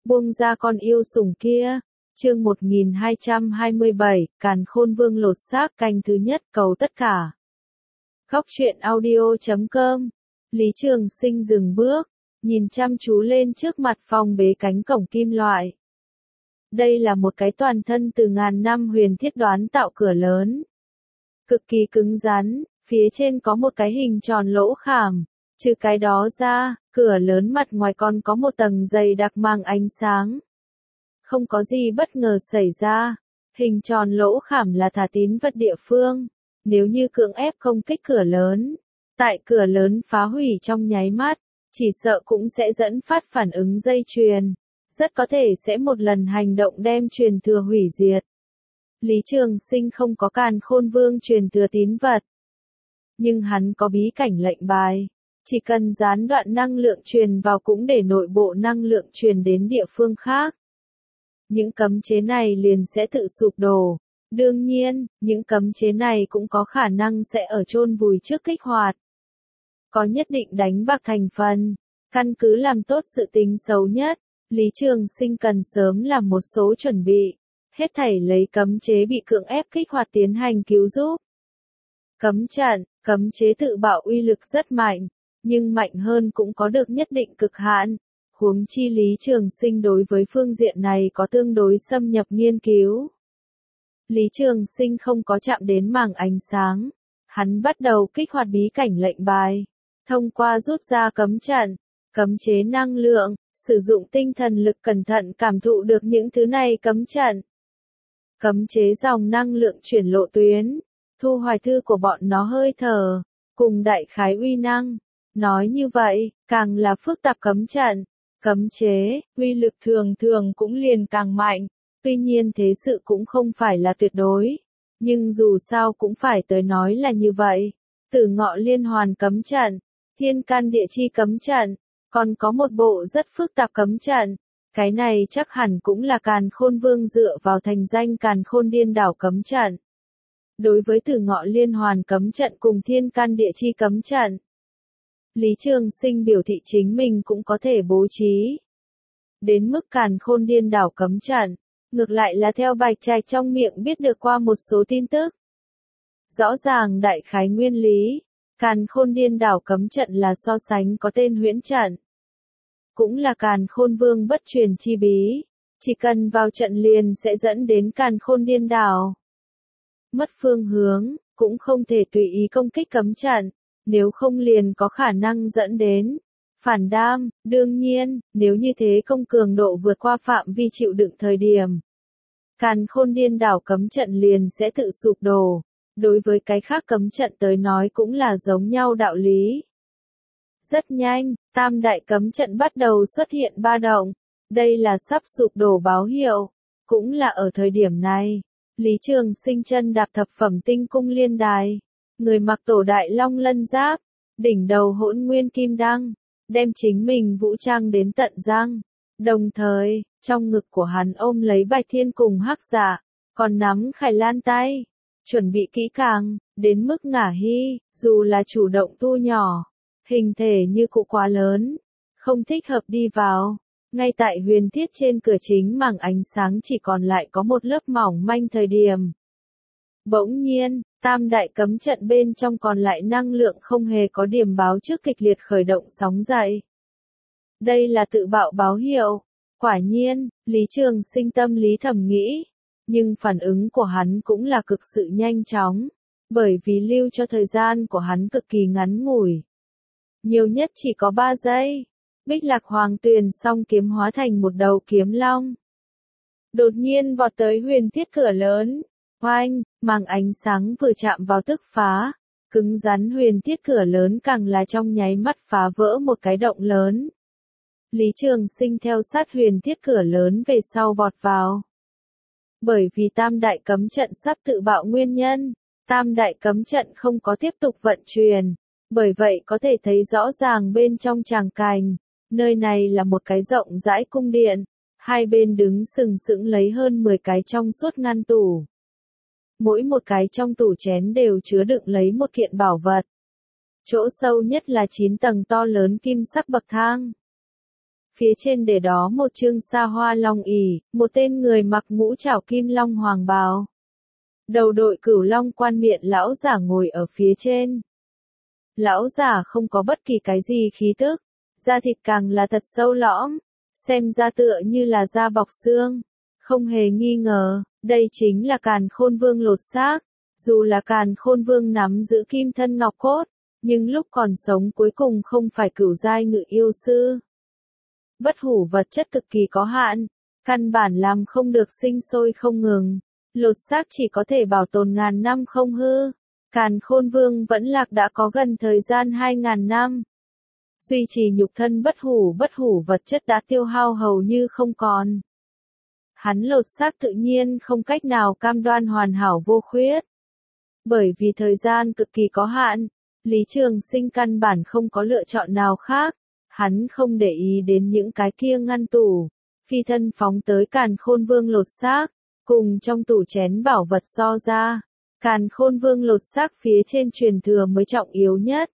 Buông ra con yêu sủng kia. Chương 1227, Càn Khôn Vương lột xác canh thứ nhất cầu tất cả. Góc truyện audio.com. Lý Trường Sinh dừng bước, nhìn chăm chú lên trước mặt phong bế cánh cổng kim loại. Đây là một cái toàn thân từ ngàn năm huyền thiết đoán tạo cửa lớn. Cực kỳ cứng rắn, phía trên có một cái hình tròn lỗ khảm. Trừ cái đó ra, cửa lớn mặt ngoài còn có một tầng dày đặc màng ánh sáng. Không có gì bất ngờ xảy ra. Hình tròn lỗ khảm là thả tín vật địa phương. Nếu như cưỡng ép công kích cửa lớn, tại cửa lớn phá hủy trong nháy mắt, chỉ sợ cũng sẽ dẫn phát phản ứng dây chuyền. Rất có thể sẽ một lần hành động đem truyền thừa hủy diệt. Lý Trường Sinh không có Càn Khôn Vương truyền thừa tín vật. Nhưng hắn có bí cảnh lệnh bài. Chỉ cần gián đoạn năng lượng truyền vào cũng để nội bộ năng lượng truyền đến địa phương khác. Những cấm chế này liền sẽ tự sụp đổ. Đương nhiên, những cấm chế này cũng có khả năng sẽ ở chôn vùi trước kích hoạt. Có nhất định đánh bạc thành phần. Căn cứ làm tốt sự tính xấu nhất, Lý Trường Sinh cần sớm làm một số chuẩn bị. Hết thảy lấy cấm chế bị cưỡng ép kích hoạt tiến hành cứu giúp. Cấm chế tự bạo uy lực rất mạnh, nhưng mạnh hơn cũng có được nhất định cực hạn. Huống chi Lý Trường Sinh đối với phương diện này có tương đối xâm nhập nghiên cứu. Lý Trường Sinh không có chạm đến màng ánh sáng. Hắn bắt đầu kích hoạt bí cảnh lệnh bài. Thông qua rút ra cấm chế năng lượng, sử dụng tinh thần lực cẩn thận cảm thụ được những thứ này cấm chế dòng năng lượng chuyển lộ tuyến, thu hoài thư của bọn nó hơi thở, cùng đại khái uy năng. Nói như vậy, càng là phức tạp cấm chế, uy lực thường cũng liền càng mạnh. Tuy nhiên thế sự cũng không phải là tuyệt đối. Nhưng dù sao cũng phải tới nói là như vậy. Tử Ngọ Liên Hoàn cấm trận, Thiên Can Địa Chi cấm trận, còn có một bộ rất phức tạp cấm trận. Cái này chắc hẳn cũng là Càn Khôn Vương dựa vào thành danh Càn Khôn Điên Đảo cấm trận. Đối với Tử Ngọ Liên Hoàn cấm trận cùng Thiên Can Địa Chi cấm trận, Lý Trường Sinh biểu thị chính mình cũng có thể bố trí. Đến mức Càn Khôn Điên Đảo cấm trận, ngược lại là theo Bạch Trạch trong miệng biết được qua một số tin tức. Rõ ràng đại khái nguyên lý, Càn Khôn Điên Đảo cấm trận là so sánh có tên huyễn trận. Cũng là Càn Khôn Vương bất truyền chi bí, chỉ cần vào trận liền sẽ dẫn đến Càn Khôn Điên Đảo. Mất phương hướng, cũng không thể tùy ý công kích cấm trận, nếu không liền có khả năng dẫn đến phản đam. Đương nhiên, nếu như thế công cường độ vượt qua phạm vi chịu đựng thời điểm, Càn Khôn Điên Đảo cấm trận liền sẽ tự sụp đổ. Đối với cái khác cấm trận tới nói cũng là giống nhau đạo lý. Rất nhanh, tam đại cấm trận bắt đầu xuất hiện ba động. Đây là sắp sụp đổ báo hiệu. Cũng là ở thời điểm này, Lý Trường Sinh chân đạp thập phẩm tinh cung liên đài. Người mặc tổ đại long lân giáp, đỉnh đầu hỗn nguyên kim đăng, đem chính mình vũ trang đến tận răng. Đồng thời, trong ngực của hắn ôm lấy Bạch Thiên cùng Hắc Dạ, còn nắm Khải Lan tay, chuẩn bị kỹ càng, đến mức ngả hy, dù là chủ động thu nhỏ, hình thể như cụ quá lớn, không thích hợp đi vào. Ngay tại huyền thiết trên cửa chính màng ánh sáng chỉ còn lại có một lớp mỏng manh thời điểm. Bỗng nhiên, tam đại cấm trận bên trong còn lại năng lượng không hề có điểm báo trước kịch liệt khởi động sóng dậy. Đây là tự bạo báo hiệu. Quả nhiên, Lý Trường Sinh tâm lý thầm nghĩ. Nhưng phản ứng của hắn cũng là cực sự nhanh chóng. Bởi vì lưu cho thời gian của hắn cực kỳ ngắn ngủi. Nhiều nhất chỉ có 3 giây. Bích Lạc Hoàng Tuyền song kiếm hóa thành một đầu kiếm long. Đột nhiên vọt tới huyền thiết cửa lớn. Oanh, màng ánh sáng vừa chạm vào tức phá. Cứng rắn huyền thiết cửa lớn càng là trong nháy mắt phá vỡ một cái động lớn. Lý Trường Sinh theo sát huyền thiết cửa lớn về sau vọt vào. Bởi vì tam đại cấm trận sắp tự bạo nguyên nhân, tam đại cấm trận không có tiếp tục vận chuyển. Bởi vậy có thể thấy rõ ràng bên trong tràng cảnh, nơi này là một cái rộng rãi cung điện. Hai bên đứng sừng sững lấy hơn 10 cái trong suốt ngăn tủ. Mỗi một cái trong tủ chén đều chứa đựng lấy một kiện bảo vật. Chỗ sâu nhất là 9 tầng to lớn kim sắc bậc thang. phía trên để đó một chương sa hoa long ỷ, một tên người mặc ngũ trảo kim long hoàng bào. Đầu đội cửu long quan miện lão giả ngồi ở phía trên. Lão giả không có bất kỳ cái gì khí tức, da thịt càng là thật sâu lõm, xem ra tựa như là da bọc xương. Không hề nghi ngờ, đây chính là Càn Khôn Vương lột xác. Dù là Càn Khôn Vương nắm giữ kim thân ngọc cốt, nhưng lúc còn sống cuối cùng không phải cửu giai ngự yêu sư. Bất hủ vật chất cực kỳ có hạn, căn bản làm không được sinh sôi không ngừng. Lột xác chỉ có thể bảo tồn ngàn năm không hư. Càn Khôn Vương vẫn lạc đã có gần thời gian 2.000 năm. Duy trì nhục thân bất hủ vật chất đã tiêu hao hầu như không còn. Hắn lột xác tự nhiên không cách nào cam đoan hoàn hảo vô khuyết. Bởi vì thời gian cực kỳ có hạn, Lý Trường Sinh căn bản không có lựa chọn nào khác. Hắn không để ý đến những cái kia ngăn tủ, phi thân phóng tới Càn Khôn Vương lột xác, cùng trong tủ chén bảo vật so ra. Càn Khôn Vương lột xác phía trên truyền thừa mới trọng yếu nhất.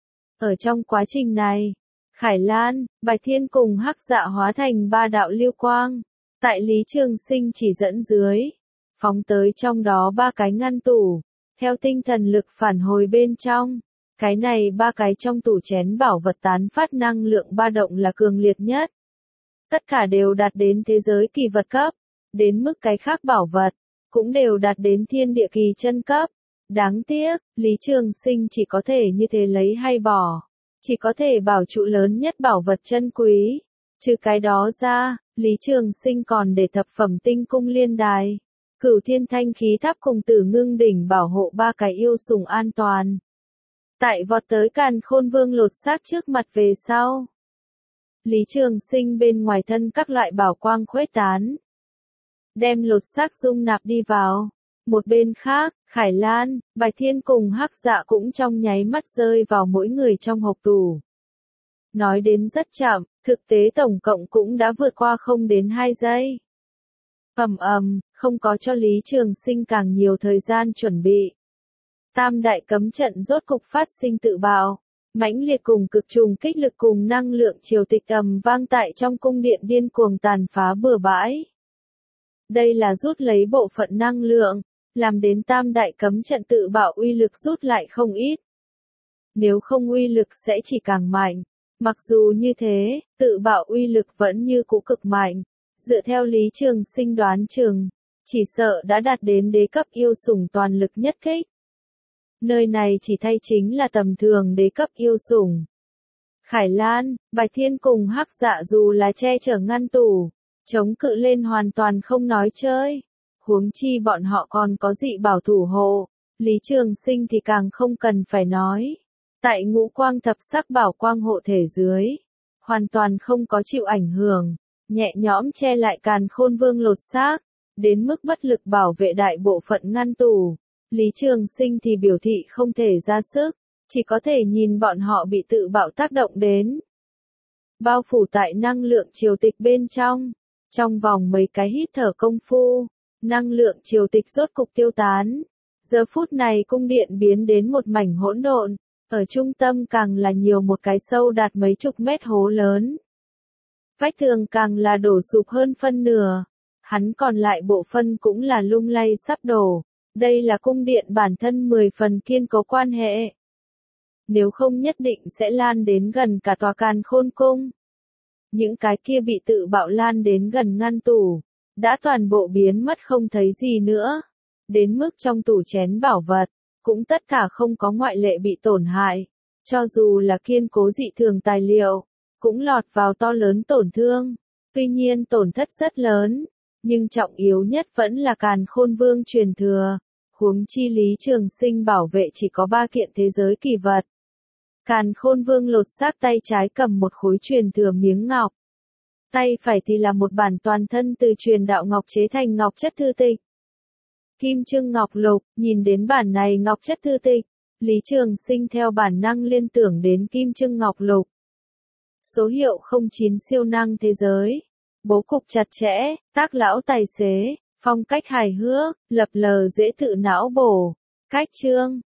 Ở trong quá trình này, Khải Lan, Bạch Thiên cùng Hắc Dạ hóa thành ba đạo lưu quang, tại Lý Trường Sinh chỉ dẫn dưới, phóng tới trong đó ba cái ngăn tủ, theo tinh thần lực phản hồi bên trong. Cái này ba cái trong tủ chén bảo vật tán phát năng lượng ba động là cường liệt nhất. Tất cả đều đạt đến thế giới kỳ vật cấp, đến mức cái khác bảo vật, cũng đều đạt đến thiên địa kỳ chân cấp. Đáng tiếc, Lý Trường Sinh chỉ có thể như thế lấy hay bỏ, chỉ có thể bảo trụ lớn nhất bảo vật chân quý. Trừ cái đó ra, Lý Trường Sinh còn để thập phẩm tinh cung liên đài, Cửu Thiên Thanh khí tháp cùng Tử Ngưng đỉnh bảo hộ ba cái yêu sủng an toàn. Tại vọt tới Càn Khôn Vương lột xác trước mặt về sau, Lý Trường Sinh bên ngoài thân các loại bảo quang khuếch tán, đem lột xác dung nạp đi vào. Một bên khác, Khải Lan, Bạch Thiên cùng Hắc Dạ cũng trong nháy mắt rơi vào mỗi người trong hộp tủ. Nói đến rất chậm, thực tế tổng cộng cũng đã vượt qua không đến 2 giây. Không có cho Lý Trường Sinh càng nhiều thời gian chuẩn bị. Tam đại cấm trận rốt cục phát sinh tự bạo, mãnh liệt cùng cực trùng kích lực cùng năng lượng triều tịch vang tại trong cung điện điên cuồng tàn phá bừa bãi. Đây là rút lấy bộ phận năng lượng, làm đến tam đại cấm trận tự bạo uy lực rút lại không ít. Nếu không uy lực sẽ chỉ càng mạnh. Mặc dù như thế, tự bạo uy lực vẫn như cũ cực mạnh. Dựa theo Lý Trường Sinh đoán chừng, chỉ sợ đã đạt đến đế cấp yêu sủng toàn lực nhất kích. Nơi này chỉ thay chính là tầm thường đế cấp yêu sủng. Khải Lan, Bạch Thiên cùng Hắc Dạ dù là che chở ngăn tủ, chống cự lên hoàn toàn không nói chơi. Huống chi bọn họ còn có dị bảo thủ hộ, Lý Trường Sinh thì càng không cần phải nói. Tại ngũ quang thập sắc bảo quang hộ thể dưới, hoàn toàn không có chịu ảnh hưởng, nhẹ nhõm che lại Càn Khôn Vương lột xác, đến mức bất lực bảo vệ đại bộ phận ngăn tủ. Lý Trường Sinh thì biểu thị không thể ra sức, chỉ có thể nhìn bọn họ bị tự bạo tác động đến. Bao phủ tại năng lượng triều tịch bên trong, trong vòng mấy cái hít thở công phu, năng lượng triều tịch rốt cục tiêu tán. Giờ phút này cung điện biến đến một mảnh hỗn độn, ở trung tâm càng là nhiều một cái sâu đạt mấy chục mét hố lớn. Vách tường càng là đổ sụp hơn phân nửa, hắn còn lại bộ phân cũng là lung lay sắp đổ. Đây là cung điện bản thân 10 phần kiên cố quan hệ. Nếu không nhất định sẽ lan đến gần cả tòa Càn Khôn cung. Những cái kia bị tự bạo lan đến gần ngăn tủ, đã toàn bộ biến mất không thấy gì nữa. Đến mức trong tủ chén bảo vật, cũng tất cả không có ngoại lệ bị tổn hại. Cho dù là kiên cố dị thường tài liệu, cũng lọt vào to lớn tổn thương. Tuy nhiên tổn thất rất lớn, nhưng trọng yếu nhất vẫn là Càn Khôn Vương truyền thừa. Huống chi Lý Trường Sinh bảo vệ chỉ có 3 kiện thế giới kỳ vật. Càn Khôn Vương lột xác tay trái cầm một khối truyền thừa miếng ngọc. Tay phải thì là một bản toàn thân từ truyền đạo ngọc chế thành ngọc chất thư tịch. Kim Trưng Ngọc Lục, nhìn đến bản này ngọc chất thư tịch, Lý Trường Sinh theo bản năng liên tưởng đến Kim Trưng Ngọc Lục. Số hiệu 09 siêu năng thế giới. Bố cục chặt chẽ, tác lão tài xế, phong cách hài hước, lập lờ dễ tự não bổ. Cách chương,